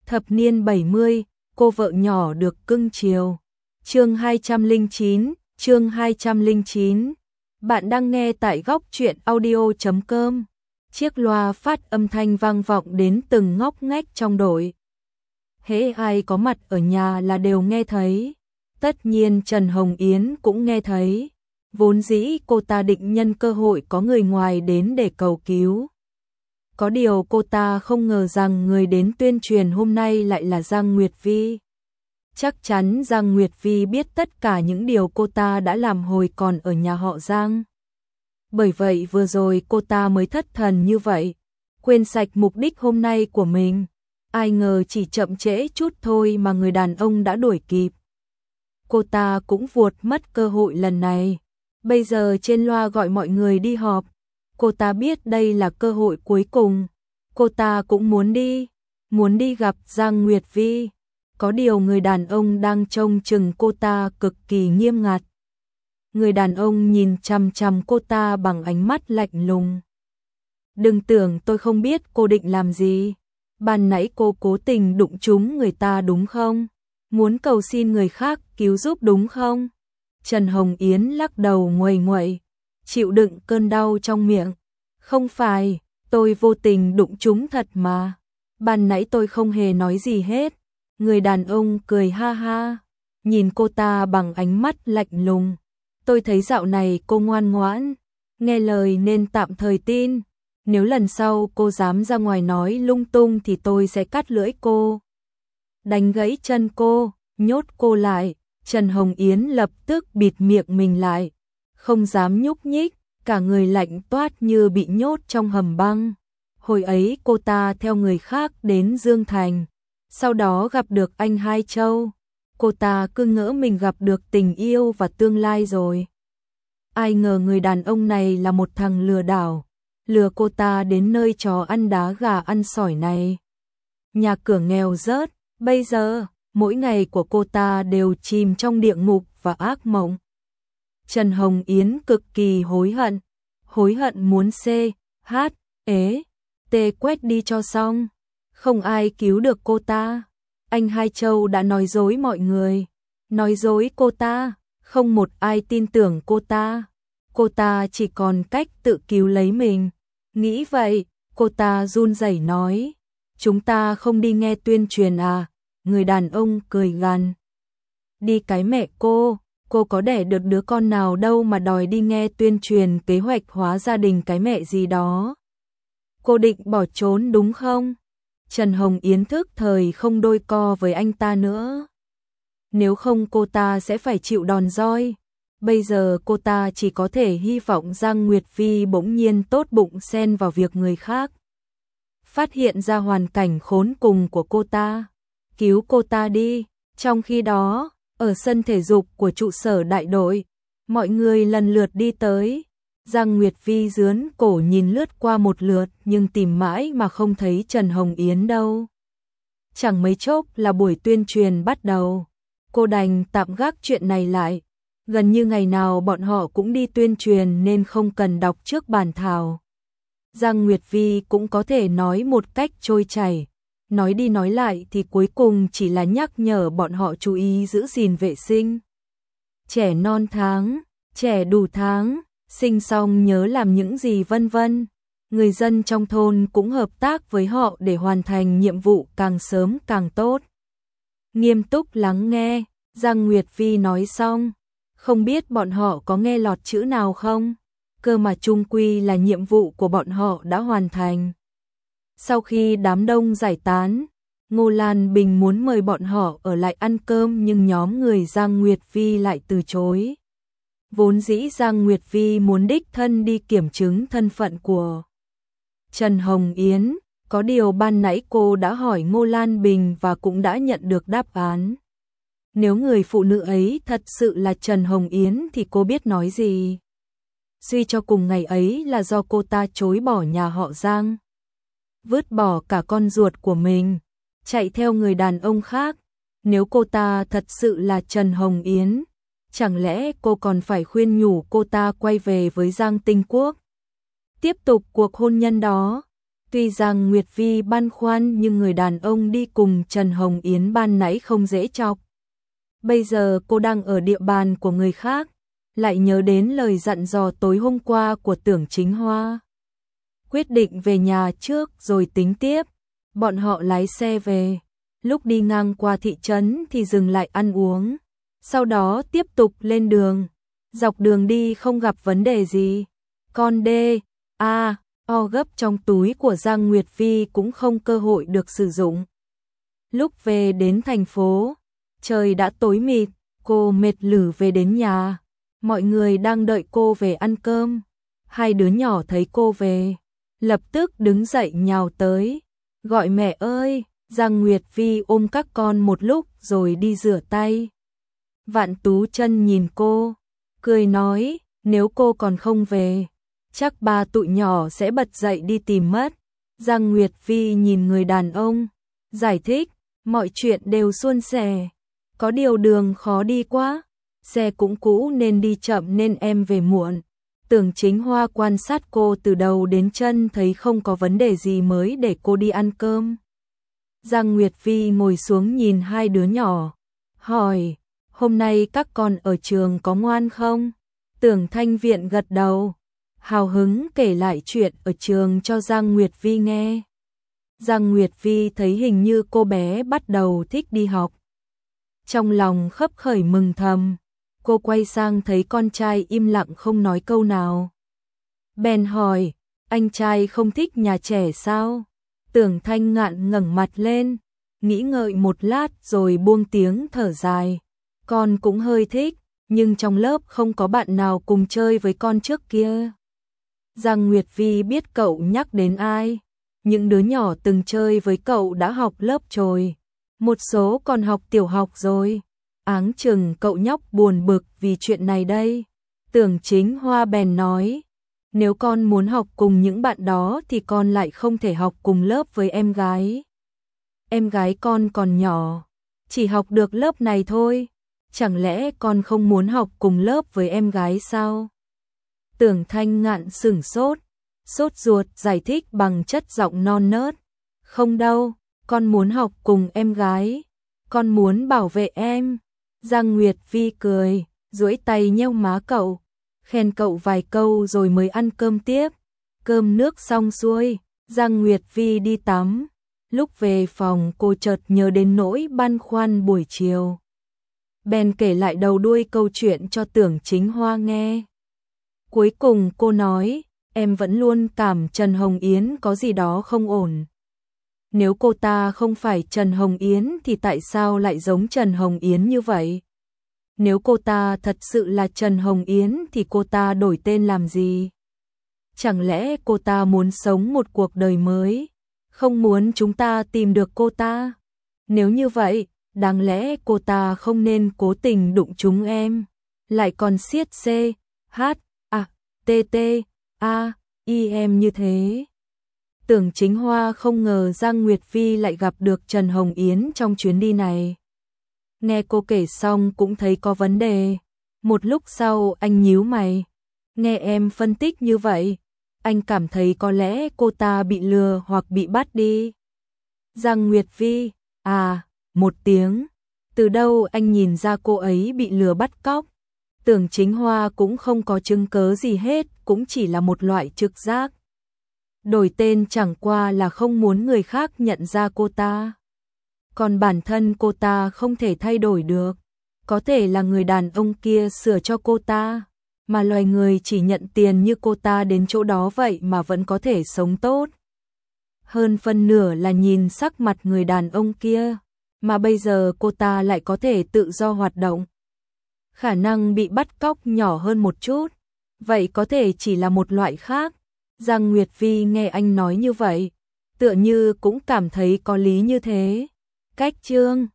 Thập niên 70, cô vợ nhỏ được cưng chiều. Chương 209. Bạn đang nghe tại góc truyện audio.com. Chiếc loa phát âm thanh vang vọng đến từng ngóc ngách trong đội. Hễ ai có mặt ở nhà là đều nghe thấy. Tất nhiên Trần Hồng Yến cũng nghe thấy. Vốn dĩ cô ta định nhân cơ hội có người ngoài đến để cầu cứu. Có điều cô ta không ngờ rằng người đến tuyên truyền hôm nay lại là Giang Nguyệt Vi. Chắc chắn Giang Nguyệt Vi biết tất cả những điều cô ta đã làm hồi còn ở nhà họ Giang. Bởi vậy vừa rồi cô ta mới thất thần như vậy, quên sạch mục đích hôm nay của mình. Ai ngờ chỉ chậm trễ chút thôi mà người đàn ông đã đuổi kịp. Cô ta cũng vuột mất cơ hội lần này. Bây giờ trên loa gọi mọi người đi họp. Cô ta biết đây là cơ hội cuối cùng. Cô ta cũng muốn đi gặp Giang Nguyệt Vi. Có điều người đàn ông đang trông chừng cô ta cực kỳ nghiêm ngặt. Người đàn ông nhìn chằm chằm cô ta bằng ánh mắt lạnh lùng. Đừng tưởng tôi không biết cô định làm gì. Ban nãy cô cố tình đụng trúng người ta đúng không? Muốn cầu xin người khác cứu giúp đúng không? Trần Hồng Yến lắc đầu nguầy nguậy, chịu đựng cơn đau trong miệng. Không phải, tôi vô tình đụng trúng thật mà. Ban nãy tôi không hề nói gì hết. Người đàn ông cười ha ha, nhìn cô ta bằng ánh mắt lạnh lùng. Tôi thấy dạo này cô ngoan ngoãn, nghe lời nên tạm thời tin. Nếu lần sau cô dám ra ngoài nói lung tung thì tôi sẽ cắt lưỡi cô. Đánh gãy chân cô, nhốt cô lại. Trần Hồng Yến lập tức bịt miệng mình lại, không dám nhúc nhích, cả người lạnh toát như bị nhốt trong hầm băng. Hồi ấy cô ta theo người khác đến Dương Thành, sau đó gặp được anh Hai Châu. Cô ta cứ ngỡ mình gặp được tình yêu và tương lai rồi. Ai ngờ người đàn ông này là một thằng lừa đảo, lừa cô ta đến nơi trò ăn đá gà ăn sỏi này. Nhà cửa nghèo rớt, bây giờ mỗi ngày của cô ta đều chìm trong địa ngục và ác mộng. Trần Hồng Yến cực kỳ hối hận muốn quét đi cho xong. Không ai cứu được cô ta. Anh Hai Châu đã nói dối mọi người, nói dối cô ta, không một ai tin tưởng cô ta. Cô ta chỉ còn cách tự cứu lấy mình. Nghĩ vậy, cô ta run rẩy nói, chúng ta không đi nghe tuyên truyền à? Người đàn ông cười gằn. Đi cái mẹ cô có đẻ được đứa con nào đâu mà đòi đi nghe tuyên truyền kế hoạch hóa gia đình cái mẹ gì đó. Cô định bỏ trốn đúng không? Trần Hồng Yến thức thời không đôi co với anh ta nữa. Nếu không cô ta sẽ phải chịu đòn roi. Bây giờ cô ta chỉ có thể hy vọng Giang Nguyệt Vi bỗng nhiên tốt bụng xen vào việc người khác. Phát hiện ra hoàn cảnh khốn cùng của cô ta. Cứu cô ta đi. Trong khi đó, ở sân thể dục của trụ sở đại đội, mọi người lần lượt đi tới. Giang Nguyệt Vi dướn cổ nhìn lướt qua một lượt nhưng tìm mãi mà không thấy Trần Hồng Yến đâu. Chẳng mấy chốc là buổi tuyên truyền bắt đầu. Cô đành tạm gác chuyện này lại. Gần như ngày nào bọn họ cũng đi tuyên truyền nên không cần đọc trước bản thảo. Giang Nguyệt Vi cũng có thể nói một cách trôi chảy. Nói đi nói lại thì cuối cùng chỉ là nhắc nhở bọn họ chú ý giữ gìn vệ sinh. Trẻ non tháng, trẻ đủ tháng, sinh xong nhớ làm những gì vân vân. Người dân trong thôn cũng hợp tác với họ để hoàn thành nhiệm vụ càng sớm càng tốt. Nghiêm túc lắng nghe, Giang Nguyệt Vi nói xong. Không biết bọn họ có nghe lọt chữ nào không? Cơ mà chung quy là nhiệm vụ của bọn họ đã hoàn thành. Sau khi đám đông giải tán, Ngô Lan Bình muốn mời bọn họ ở lại ăn cơm nhưng nhóm người Giang Nguyệt Vi lại từ chối. Vốn dĩ Giang Nguyệt Vi muốn đích thân đi kiểm chứng thân phận của Trần Hồng Yến, có điều ban nãy cô đã hỏi Ngô Lan Bình và cũng đã nhận được đáp án. Nếu người phụ nữ ấy thật sự là Trần Hồng Yến thì cô biết nói gì. Suy cho cùng ngày ấy là do cô ta chối bỏ nhà họ Giang, vứt bỏ cả con ruột của mình, chạy theo người đàn ông khác. Nếu cô ta thật sự là Trần Hồng Yến, chẳng lẽ cô còn phải khuyên nhủ cô ta quay về với Giang Tinh Quốc, tiếp tục cuộc hôn nhân đó? Tuy rằng Nguyệt Vi băn khoăn nhưng người đàn ông đi cùng Trần Hồng Yến ban nãy không dễ chọc. Bây giờ cô đang ở địa bàn của người khác, lại nhớ đến lời dặn dò tối hôm qua của Tưởng Chính Hoa. Quyết định về nhà trước rồi tính tiếp, bọn họ lái xe về. Lúc đi ngang qua thị trấn thì dừng lại ăn uống, sau đó tiếp tục lên đường. Dọc đường đi không gặp vấn đề gì. Con O gấp trong túi của Giang Nguyệt Vi cũng không cơ hội được sử dụng. Lúc về đến thành phố, trời đã tối mịt, cô mệt lử về đến nhà. Mọi người đang đợi cô về ăn cơm. Hai đứa nhỏ thấy cô về, lập tức đứng dậy nhào tới, gọi mẹ ơi. Giang Nguyệt Vi ôm các con một lúc rồi đi rửa tay. Vạn Tú Chân nhìn cô, cười nói, nếu cô còn không về, chắc ba tụi nhỏ sẽ bật dậy đi tìm mất. Giang Nguyệt Vi nhìn người đàn ông, giải thích, mọi chuyện đều suôn sẻ, có điều đường khó đi quá, xe cũng cũ nên đi chậm nên em về muộn. Tưởng Chính Hoa quan sát cô từ đầu đến chân thấy không có vấn đề gì mới để cô đi ăn cơm. Giang Nguyệt Vi ngồi xuống nhìn hai đứa nhỏ, hỏi, hôm nay các con ở trường có ngoan không? Tưởng Thanh Viện gật đầu, hào hứng kể lại chuyện ở trường cho Giang Nguyệt Vi nghe. Giang Nguyệt Vi thấy hình như cô bé bắt đầu thích đi học. Trong lòng khấp khởi mừng thầm, cô quay sang thấy con trai im lặng không nói câu nào. Bèn hỏi, anh trai không thích nhà trẻ sao? Tưởng Thanh Ngạn ngẩng mặt lên, nghĩ ngợi một lát rồi buông tiếng thở dài. Con cũng hơi thích, nhưng trong lớp không có bạn nào cùng chơi với con trước kia. Giang Nguyệt Vi biết cậu nhắc đến ai. Những đứa nhỏ từng chơi với cậu đã học lớp rồi, một số còn học tiểu học rồi. Áng chừng cậu nhóc buồn bực vì chuyện này đây. Tưởng Chính Hoa bèn nói, nếu con muốn học cùng những bạn đó thì con lại không thể học cùng lớp với em gái. Em gái con còn nhỏ, chỉ học được lớp này thôi. Chẳng lẽ con không muốn học cùng lớp với em gái sao? Tưởng Thanh Ngạn sửng sốt ruột giải thích bằng chất giọng non nớt. Không đâu, con muốn học cùng em gái. Con muốn bảo vệ em. Giang Nguyệt Vi cười, duỗi tay nheo má cậu, khen cậu vài câu rồi mới ăn cơm tiếp. Cơm nước xong xuôi, Giang Nguyệt Vi đi tắm. Lúc về phòng cô chợt nhớ đến nỗi băn khoăn buổi chiều. Bèn kể lại đầu đuôi câu chuyện cho Tưởng Chính Hoa nghe. Cuối cùng cô nói, em vẫn luôn cảm Trần Hồng Yến có gì đó không ổn. Nếu cô ta không phải Trần Hồng Yến thì tại sao lại giống Trần Hồng Yến như vậy? Nếu cô ta thật sự là Trần Hồng Yến thì cô ta đổi tên làm gì? Chẳng lẽ cô ta muốn sống một cuộc đời mới, không muốn chúng ta tìm được cô ta? Nếu như vậy, đáng lẽ cô ta không nên cố tình đụng chúng em, lại còn siết em như thế. Tưởng Chính Hoa không ngờ Giang Nguyệt Vi lại gặp được Trần Hồng Yến trong chuyến đi này. Nghe cô kể xong cũng thấy có vấn đề. Một lúc sau anh nhíu mày. Nghe em phân tích như vậy, anh cảm thấy có lẽ cô ta bị lừa hoặc bị bắt đi. Giang Nguyệt Vi, một tiếng. Từ đâu anh nhìn ra cô ấy bị lừa bắt cóc? Tưởng Chính Hoa cũng không có chứng cớ gì hết, cũng chỉ là một loại trực giác. Đổi tên chẳng qua là không muốn người khác nhận ra cô ta. Còn bản thân cô ta không thể thay đổi được. Có thể là người đàn ông kia sửa cho cô ta, mà loài người chỉ nhận tiền như cô ta đến chỗ đó vậy mà vẫn có thể sống tốt. Hơn phân nửa là nhìn sắc mặt người đàn ông kia, mà bây giờ cô ta lại có thể tự do hoạt động. Khả năng bị bắt cóc nhỏ hơn một chút, vậy có thể chỉ là một loại khác. Giang Nguyệt Vi nghe anh nói như vậy, tựa như cũng cảm thấy có lý như thế. Cách chương